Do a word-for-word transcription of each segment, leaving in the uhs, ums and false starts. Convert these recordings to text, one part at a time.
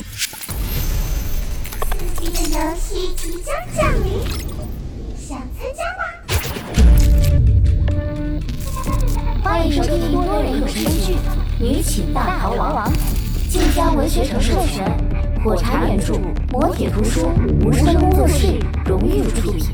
刺激的游戏即将降临，想参加吗？ 欢迎收听多人有声剧《女寝大逃亡》，晋江文学城授权，火柴原著，磨铁图书，无声工作室荣誉出品。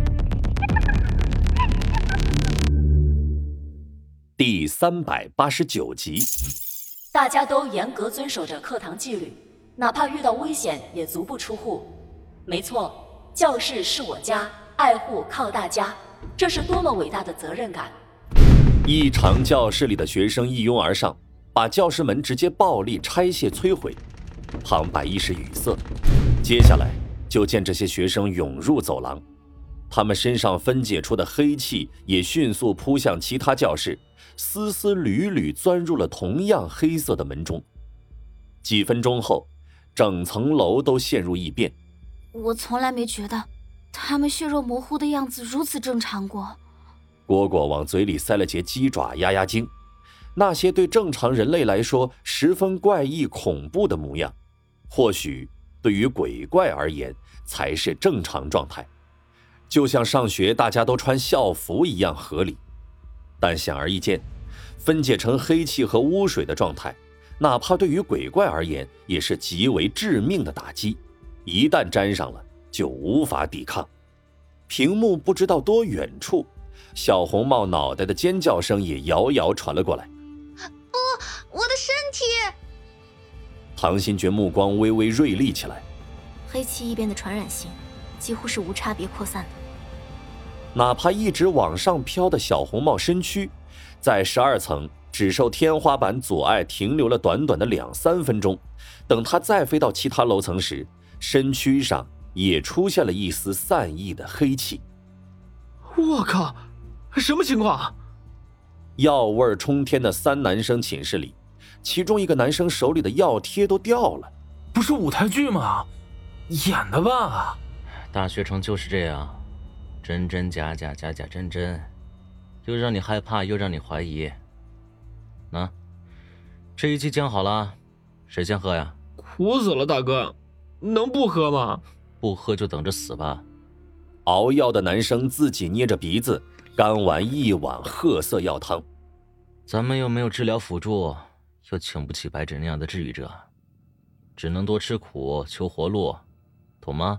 第三百八十九集。 大家都严格遵守着课堂纪律，哪怕遇到危险也足不出户。没错，教室是我家，爱护靠大家，这是多么伟大的责任感。 一场教室里的学生一拥而上，把教室门直接暴力拆卸摧毁。旁白一时语塞，接下来就见这些学生涌入走廊，他们身上分解出的黑气也迅速扑向其他教室，丝丝缕缕钻入了同样黑色的门中。几分钟后，整层楼都陷入异变。 我从来没觉得他们血肉模糊的样子如此正常过。 蝈蝈往嘴里塞了节鸡爪压压惊，那些对正常人类来说十分怪异恐怖的模样，或许对于鬼怪而言才是正常状态，就像上学大家都穿校服一样合理。但显而易见，分解成黑气和污水的状态，哪怕对于鬼怪而言也是极为致命的打击，一旦沾上了就无法抵抗。屏幕不知道多远处，小红帽脑袋的尖叫声也遥遥传了过来。 不，我的身体！ 唐新觉目光微微锐利起来。 黑气异变的传染性几乎是无差别扩散的， 哪怕一直往上飘的小红帽身躯，在十二层只受天花板阻碍停留了短短的两三分钟，等它再飞到其他楼层时，身躯上也出现了一丝散逸的黑气。 我靠，什么情况？ 药味冲天的三男生寝室里，其中一个男生手里的药贴都掉了。 不是舞台剧吗？演的吧？ 大学城就是这样，真真假假，假假真真，又让你害怕，又让你怀疑。那这一期讲好了，谁先喝呀？ 苦死了，大哥，能不喝吗？ 不喝就等着死吧。 熬药的男生自己捏着鼻子干完一碗褐色药汤。 咱们又没有治疗辅助，又请不起白纸那样的治愈者，只能多吃苦求活路，懂吗？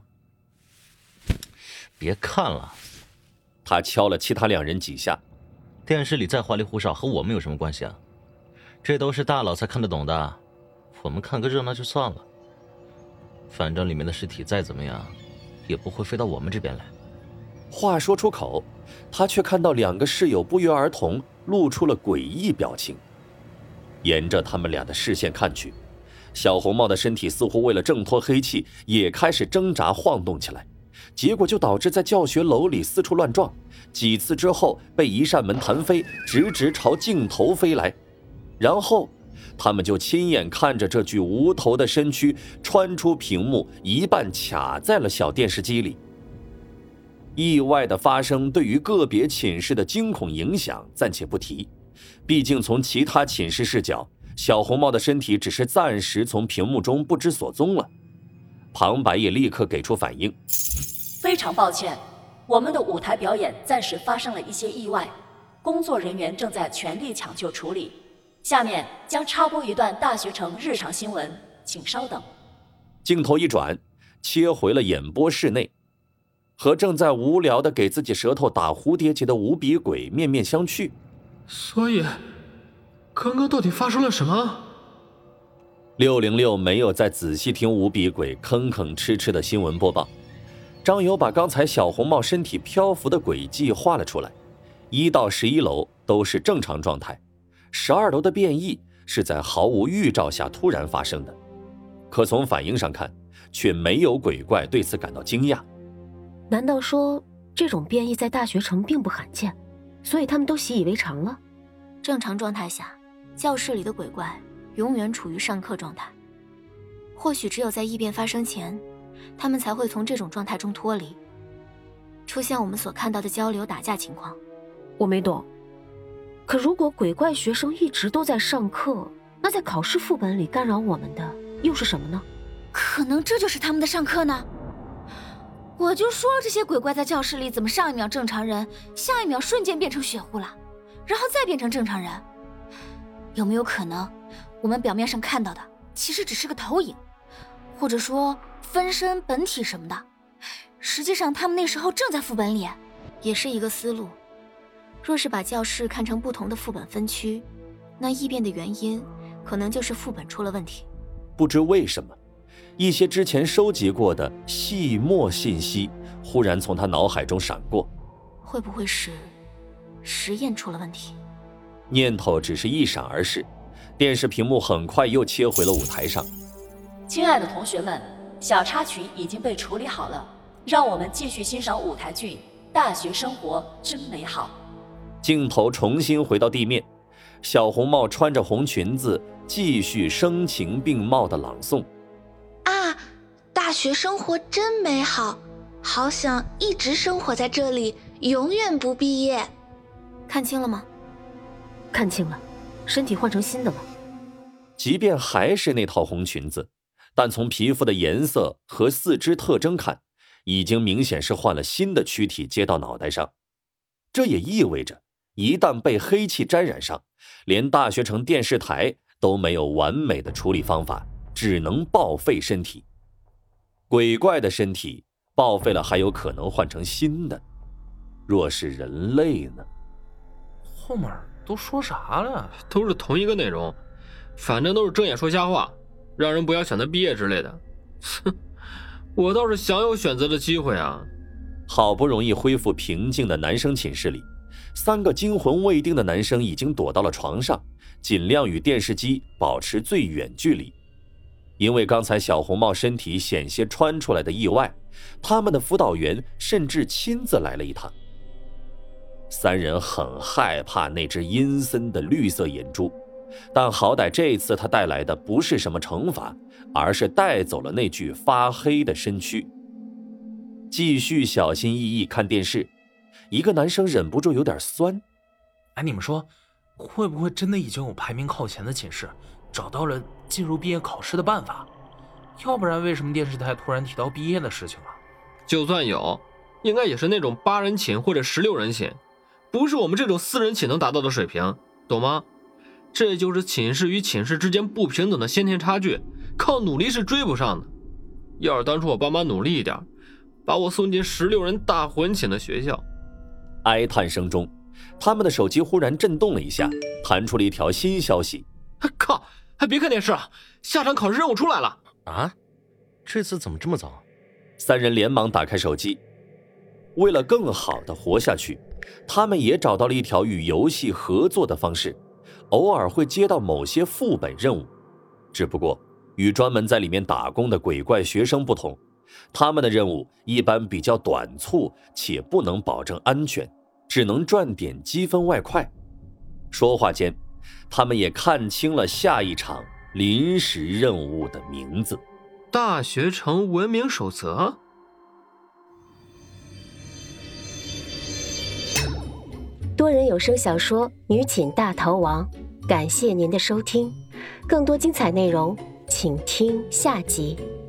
别看了。 他敲了其他两人几下。 电视里再花里胡哨和我们有什么关系啊？这都是大佬才看得懂的，我们看个热闹就算了。反正里面的尸体再怎么样也不会飞到我们这边来。 话说出口，他却看到两个室友不约而同露出了诡异表情。沿着他们俩的视线看去，小红帽的身体似乎为了挣脱黑气也开始挣扎晃动起来，结果就导致在教学楼里四处乱撞，几次之后被一扇门弹飞，直直朝镜头飞来。然后他们就亲眼看着这具无头的身躯穿出屏幕，一半卡在了小电视机里。意外的发生对于个别寝室的惊恐影响暂且不提，毕竟从其他寝室视角，小红帽的身体只是暂时从屏幕中不知所踪了。旁白也立刻给出反应。 非常抱歉，我们的舞台表演暂时发生了一些意外，工作人员正在全力抢救处理。下面将插播一段大学城日常新闻，请稍等。 镜头一转，切回了演播室内，和正在无聊的给自己舌头打蝴蝶结的无比鬼面面相觑。 所以刚刚到底发生了什么？ 六零六没有再仔细听无比鬼吭吭哧哧的新闻播报。张友把刚才小红帽身体漂浮的轨迹画了出来，一到十一楼都是正常状态，十二楼的变异是在毫无预兆下突然发生的，可从反应上看，却没有鬼怪对此感到惊讶。 难道说这种变异在大学城并不罕见，所以他们都习以为常了？ 正常状态下，教室里的鬼怪永远处于上课状态，或许只有在异变发生前，他们才会从这种状态中脱离，出现我们所看到的交流打架情况。 我没懂。可如果鬼怪学生一直都在上课，那在考试副本里干扰我们的又是什么呢？ 可能这就是他们的上课呢。我就说这些鬼怪在教室里怎么上一秒正常人，下一秒瞬间变成血狐了，然后再变成正常人。有没有可能我们表面上看到的其实只是个投影，或者说分身本体什么的，实际上他们那时候正在副本里。 也是一个思路。若是把教室看成不同的副本分区，那异变的原因可能就是副本出了问题。 不知为什么，一些之前收集过的细末信息忽然从他脑海中闪过。 会不会是实验出了问题？ 念头只是一闪而逝，电视屏幕很快又切回了舞台上。 亲爱的同学们，小插曲已经被处理好了，让我们继续欣赏舞台剧《大学生活真美好》。 镜头重新回到地面，小红帽穿着红裙子，继续声情并茂的朗诵。 啊，大学生活真美好，好想一直生活在这里，永远不毕业。 看清了吗？ 看清了，身体换成新的了。 即便还是那套红裙子，但从皮肤的颜色和四肢特征看，已经明显是换了新的躯体接到脑袋上。这也意味着，一旦被黑气沾染上，连大学城电视台都没有完美的处理方法，只能报废身体。鬼怪的身体报废了，还有可能换成新的。若是人类呢？ 后面都说啥了？都是同一个内容，反正都是睁眼说瞎话，让人不要选择毕业之类的。哼，我倒是想有选择的机会啊。 好不容易恢复平静的男生寝室里，三个惊魂未定的男生已经躲到了床上，尽量与电视机保持最远距离。因为刚才小红帽身体险些穿出来的意外，他们的辅导员甚至亲自来了一趟。三人很害怕那只阴森的绿色眼珠，但好歹这次他带来的不是什么惩罚，而是带走了那具发黑的身躯。继续小心翼翼看电视，一个男生忍不住有点酸。 哎，你们说，会不会真的已经有排名靠前的寝室找到了进入毕业考试的办法？要不然为什么电视台突然提到毕业的事情了？ 就算有，应该也是那种八人寝或者十六人寝，不是我们这种四人寝能达到的水平，懂吗？这就是寝室与寝室之间不平等的先天差距，靠努力是追不上的。要是当初我爸妈努力一点，把我送进十六人大混寝的学校。 哀叹声中，他们的手机忽然震动了一下，弹出了一条新消息。 靠，还别看电视了，下场考试任务出来了啊！这次怎么这么早？ 三人连忙打开手机。为了更好地活下去，他们也找到了一条与游戏合作的方式，偶尔会接到某些副本任务。只不过与专门在里面打工的鬼怪学生不同，他们的任务一般比较短促，且不能保证安全，只能赚点积分外快。说话间，他们也看清了下一场临时任务的名字： 大学城文明守则。 多人有声小说《女寝大逃亡》，感谢您的收听，更多精彩内容请听下集。